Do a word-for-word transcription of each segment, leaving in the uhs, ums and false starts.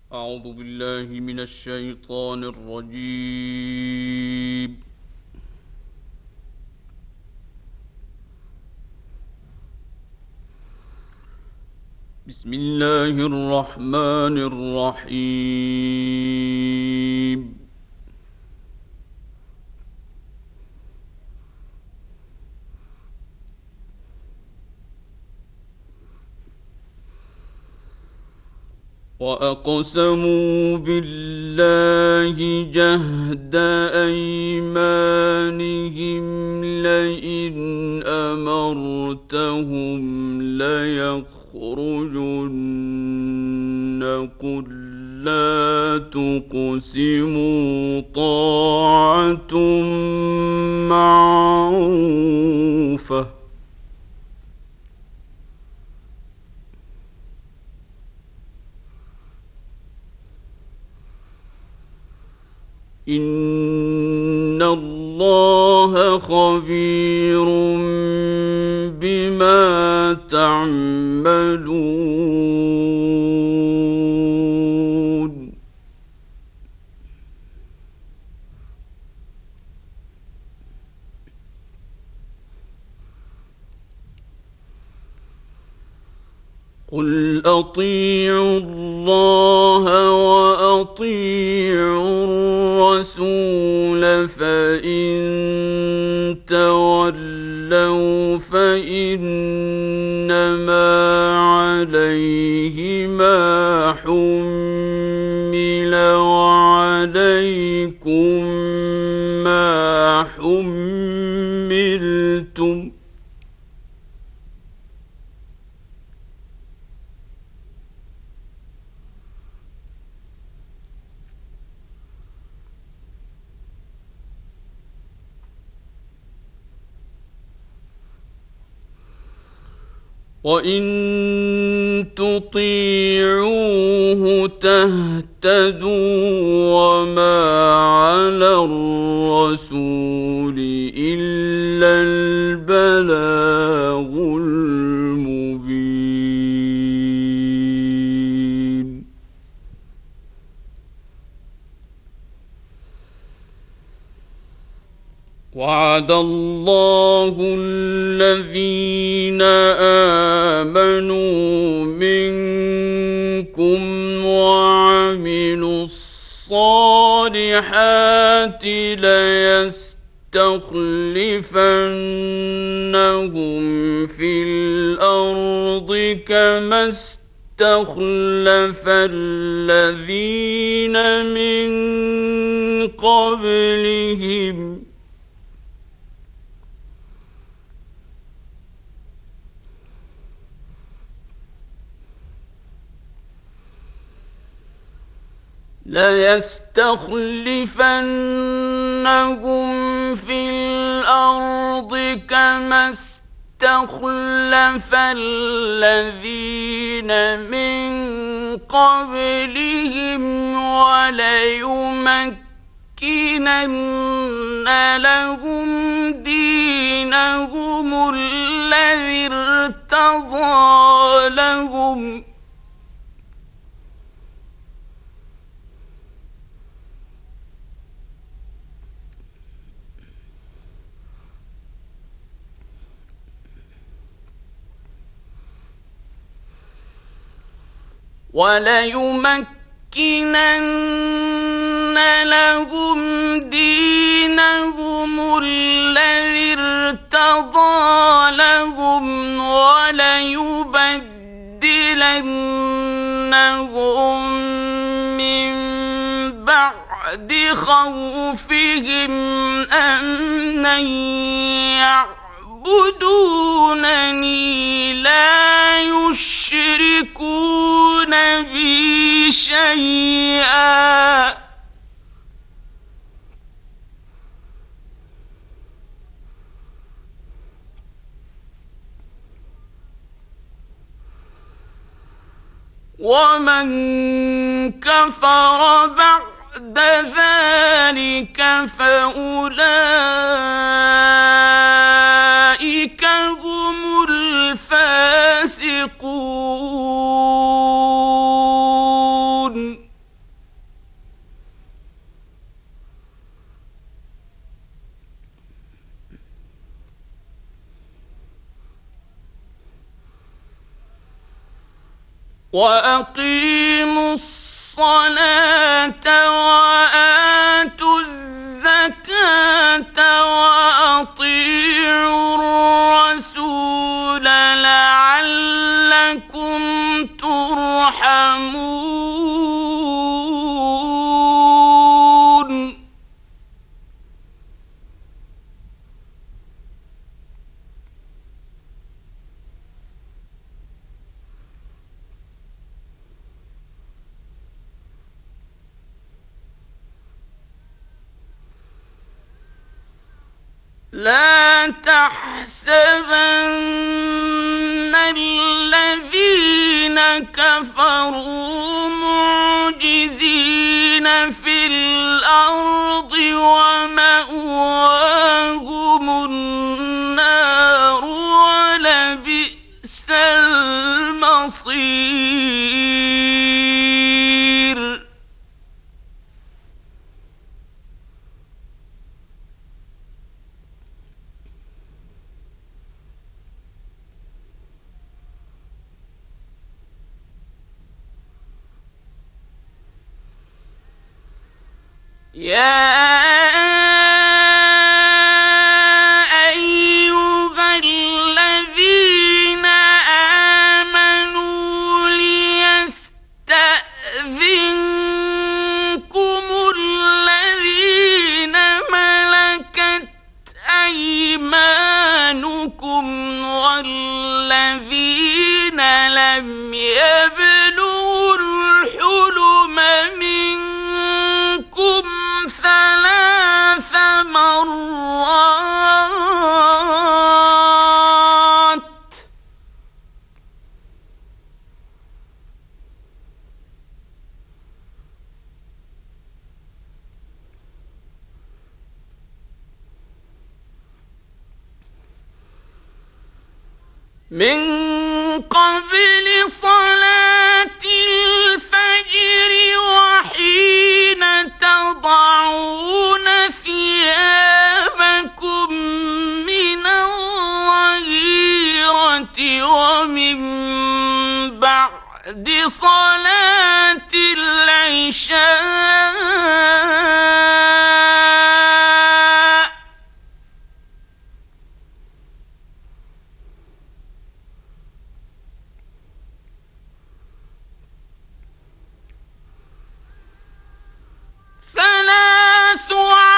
أعوذ بالله من الشيطان الرجيم. بسم الله الرحمن الرحيم. وأقسموا بالله جهد أيمانهم لئن أمرتهم ليخرجن قل لا تقسموا طاعة معروفة إن الله خبير بما تعملون. قل أطيعوا الله وأطيعوا الرسول فإن تولوا فإنما عليه ما حمل وعليكم ما حملتم وإن تطيعوه تهتدوا وما على الرسول إلا البلاغ المبين. وعد الله الذين آمنوا منكم وعملوا الصالحات ليستخلفنهم في الأرض كما استخلف الذين من قبلهم ليستخلفنهم في الأرض كما استخلف الذين من قبلهم وليمكنن لهم دينهم الذي ارتضى لهم وليمكنن لهم دينهم الذي ارتضى لهم وليبدلنهم من بعد خوفهم أمنا يعبدونني لا يشركون بي شيئا ومن كفر بعد ذلك فأولئك هم الفاسقون. وأقيموا الصلاة وآتوا الزكاة وأطيعوا الرسول لعلكم ترحمون. لا تحسبن الذين كفروا معجزين في الأرض ومأواهم النار ولبئس المصير. يا أيها الذين آمنوا ليستأذنكم الذين ملكت أيمانكم والذين لم يبلغوا الحلم منكم ثلاث مرات من قبل صلاة الفجر وحين تضعون ثيابكم من الظهيرة ومن بعد صلاة العشاء ثلاث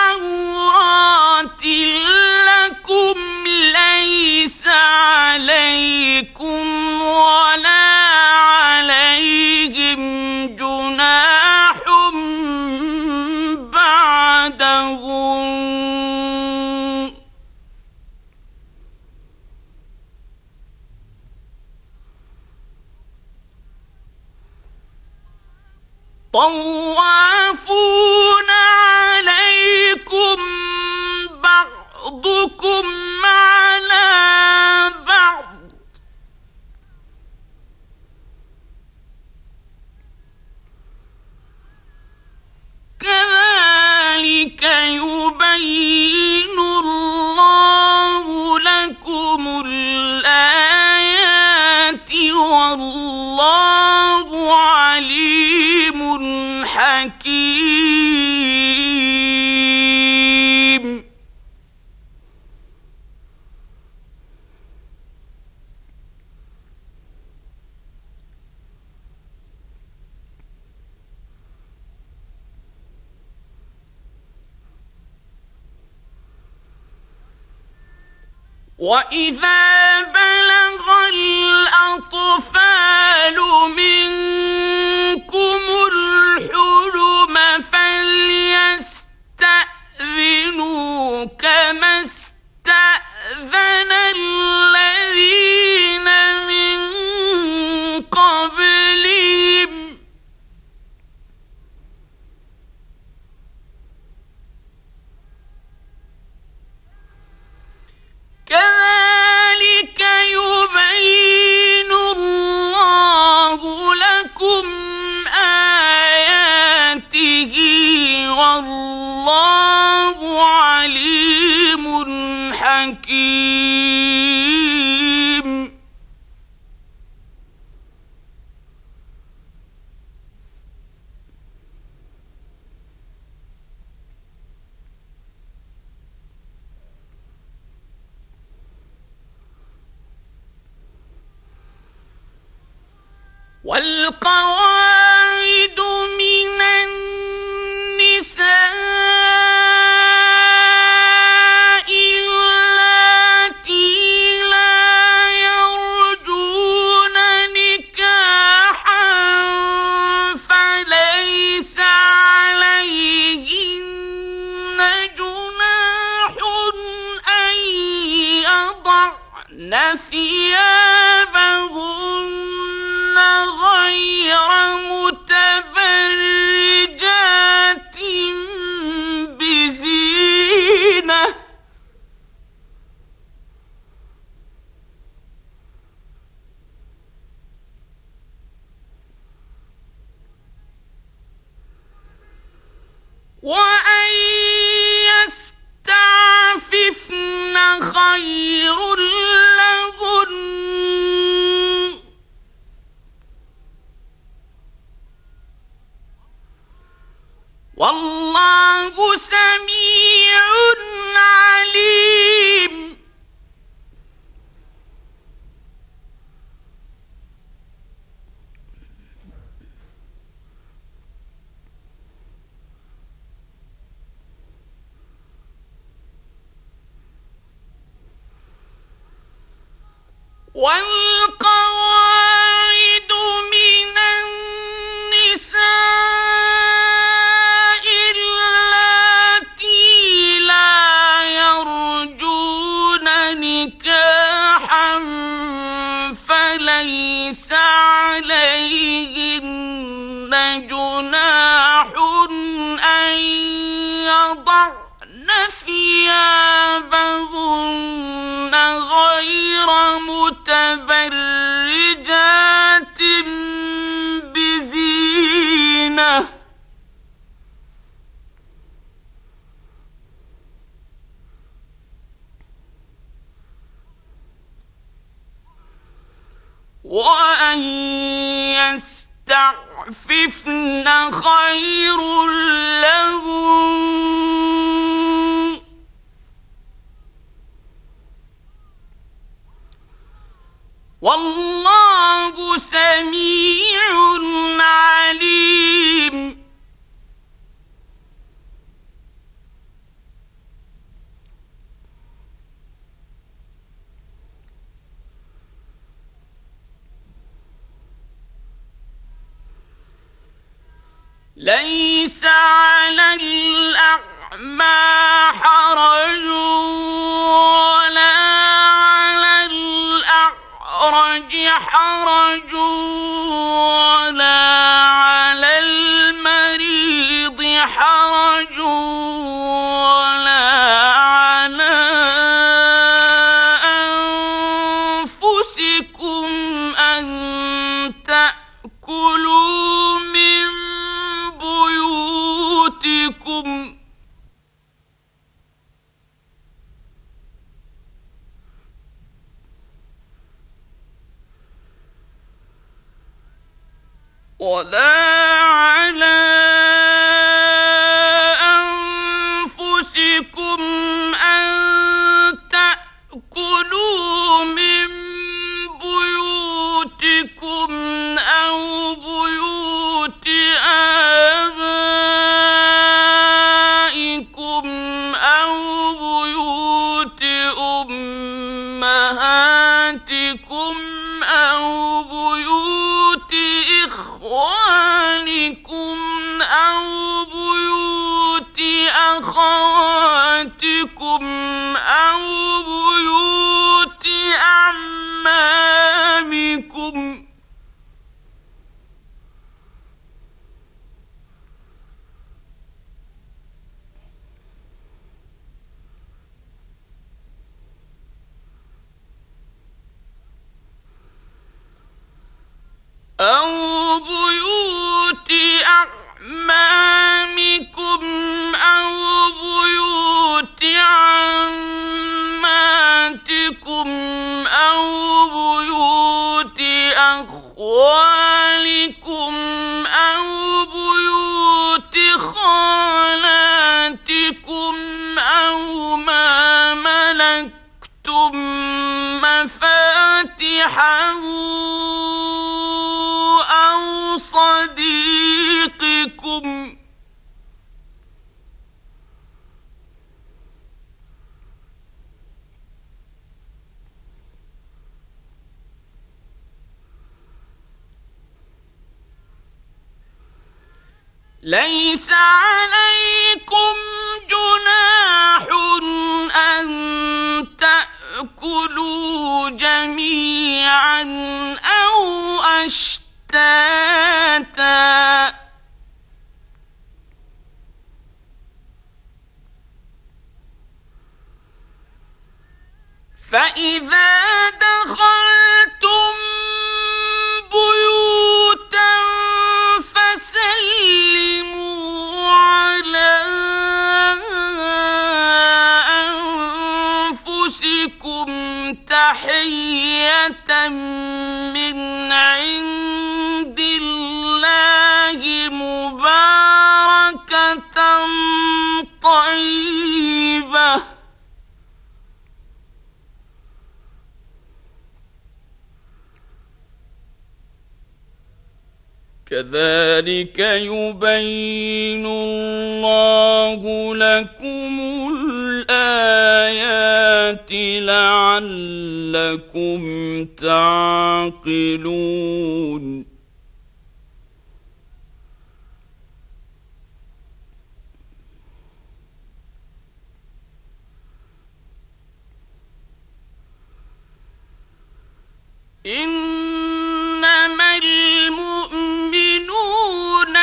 عورات لكم ليس عليكم ولا عليهم جناح بعدهم. طوافون عليكم بعضكم على بعض كذلك يبين الله لكم الآيات والله عليم حكيم. وإذا بلغ الأطفال منكم الحلم فليستأذنوا كما استأذن الذين من قبلهم كذلك يبين الله لكم آياته والله عليم حكيم. والقواعد من النساء اللاتي لا يرجون نكاحا فليس عليهن جناح أن يضعن ثيابهن غير متبرجات بزينة وأن يستعففن خير لهن والله سميع عليم. والقواعد من النساء اللاتي لا يرجون نكاحا فليس عليهن جناح أن يضعن ثيابهن غير متبرجات بزينة وأن يستعففن خير لهن والله سميع عليم. ليس على الأعمى حرج ولا على الأعرج حرج ولا على المريض حرج ولا على أنفسكم أن تأكلوا من بيوتكم ولا على أنفسكم أن تأكلوا من بيوتكم أو بيوت آبائكم أو بيوت أمهاتكم أو بيوت إخوانكم أو بيوت أخواتكم أو بيوت أعمامكم أو بيوت أعمامكم أو بيوت عماتكم أو بيوت أخوالكم أو بيوت خالاتكم أو ما ملكتم مفاتحه ليس عليكم جناح أن تأكلوا جميعا أو أشتاتا فإذا دخلتم بيوتا فسلموا على أنفسكم تحية من عند الله مباركة طيبة كذلك يبين الله لكم الآيات لعلكم تعقلون إنما المؤمنون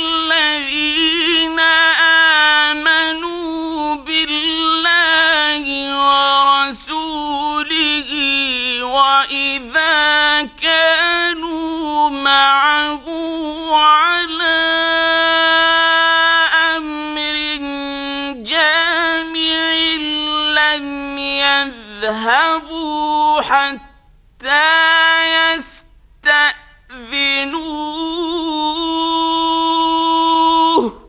الذين آمنوا بالله ورسوله وإذا كانوا معه على أمر جامع لم يذهبوا حتى يستأذنوه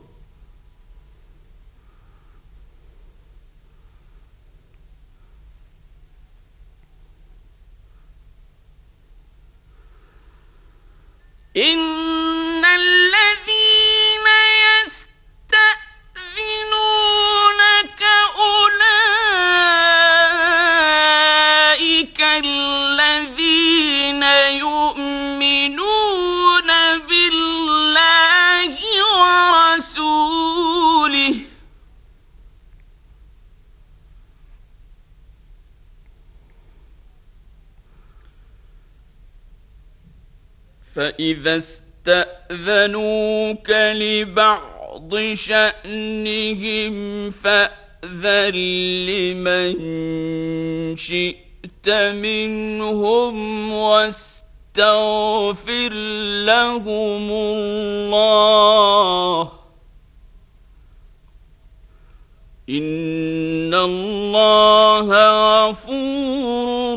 إن الذين يستأذنونك أولئك الذين يؤمنون بالله ورسوله فإذا استأذنوك لبعض شأنهم فأذن لمن شئت منهم واستغفر لهم الله إن الله غفور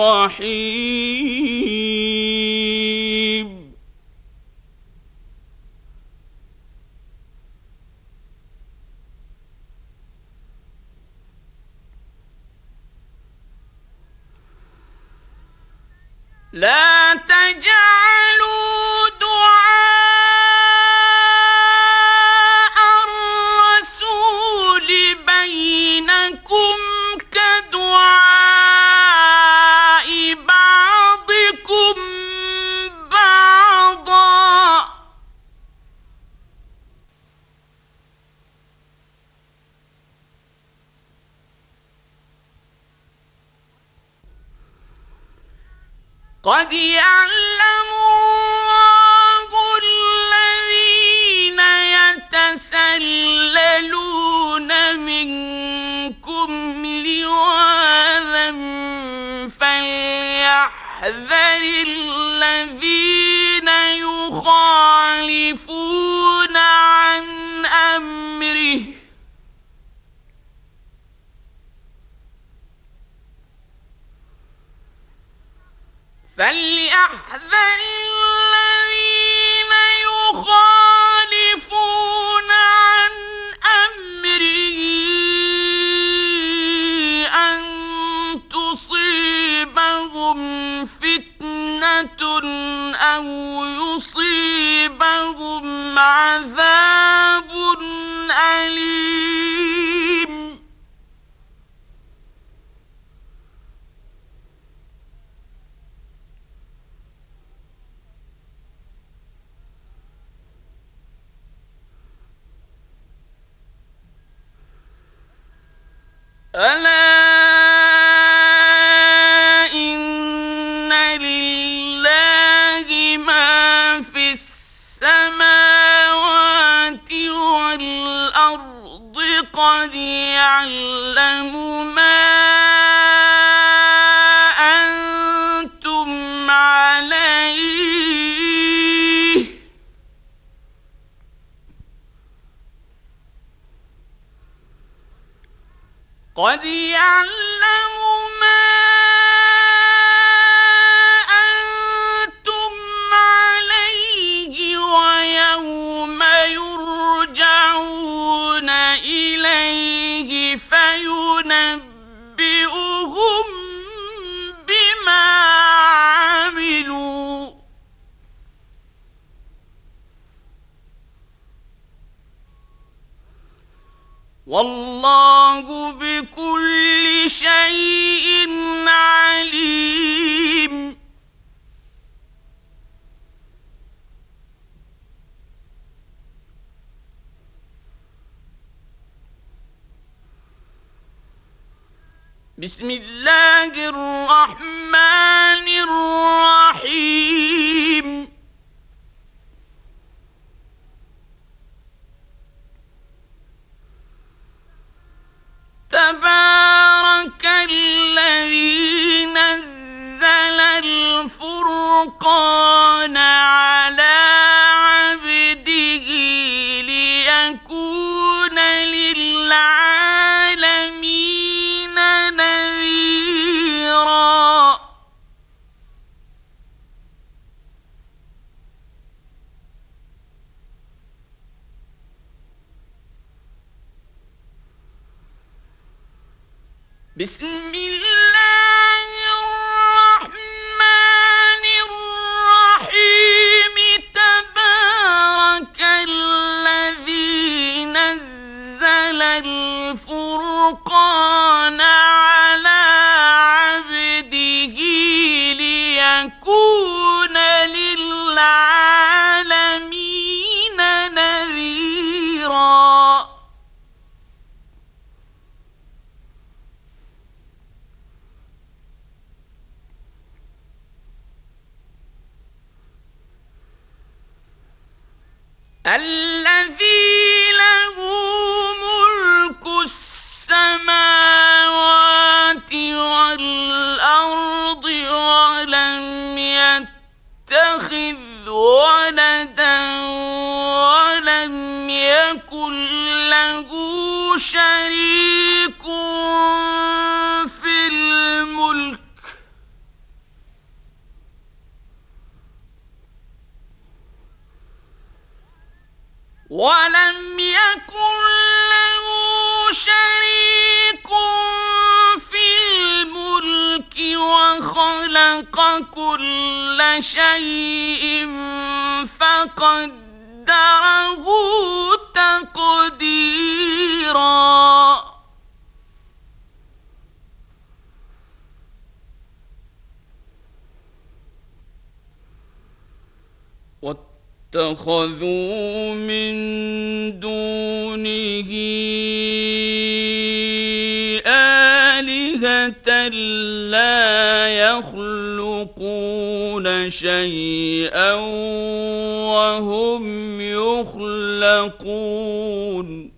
رحيم لا تجعلوا دعاء الرسول بينكم كدعاء بعضكم بعضا قد يعلم الله الذين يتسللون منكم لواذا فليحذر الذين يخالفون عن أمره فليحذر الذين يخالفون عن أمره أن تصيبهم فتنة أو يصيبهم عذاب أليم ألا إن لله ما في السماوات والأرض قد يعلم ما أنتم عليه قد يعلم ما أنتم عليه ويوم يرجعون إليه فينبئهم بما عملوا والله بكل شيء عليم. بسم الله الرحمن الرحيم. تبارك الذي نزل الفرقان على عبده ليكون للعالمين نذيرا. بسم الله الرحمن الرحيم. تبارك الذي نزل الفرقان على عبده ليكون للعالمين نذيرا. الذي له ملك السماوات والأرض ولم يتخذ ولدا ولم يكن له شريك في الملك ولم يكن له شريك في الملك وخلق كل شيء فقدره تقديرا. اتخذوا من دونه آلهة لا يخلقون شيئا وهم يخلقون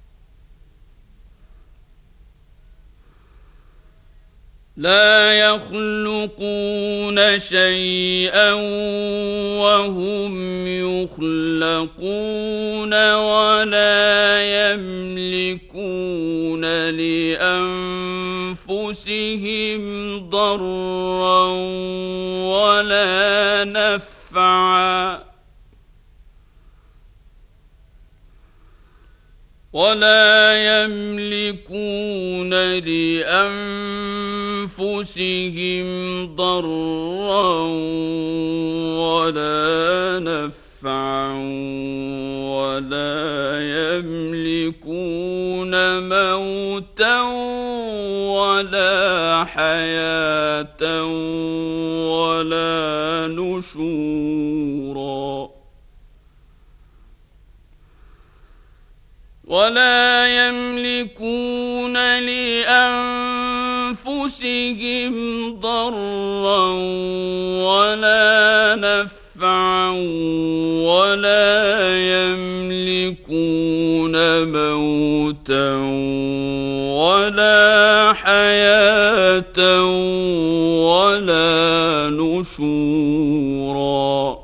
لا يخلقون شيئا وهم يخلقون ولا يملكون لأنفسهم ضرا ولا نفعا ولا يملكون لأنفسهم ضرا ولا نفعا ولا يملكون موتا ولا حياة ولا نشورا ولا يملكون لأنفسهم ضرا ولا نفعا ولا يملكون موتا ولا حياة ولا نشورا.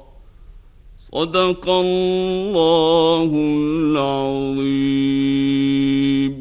صدق الله العظيم.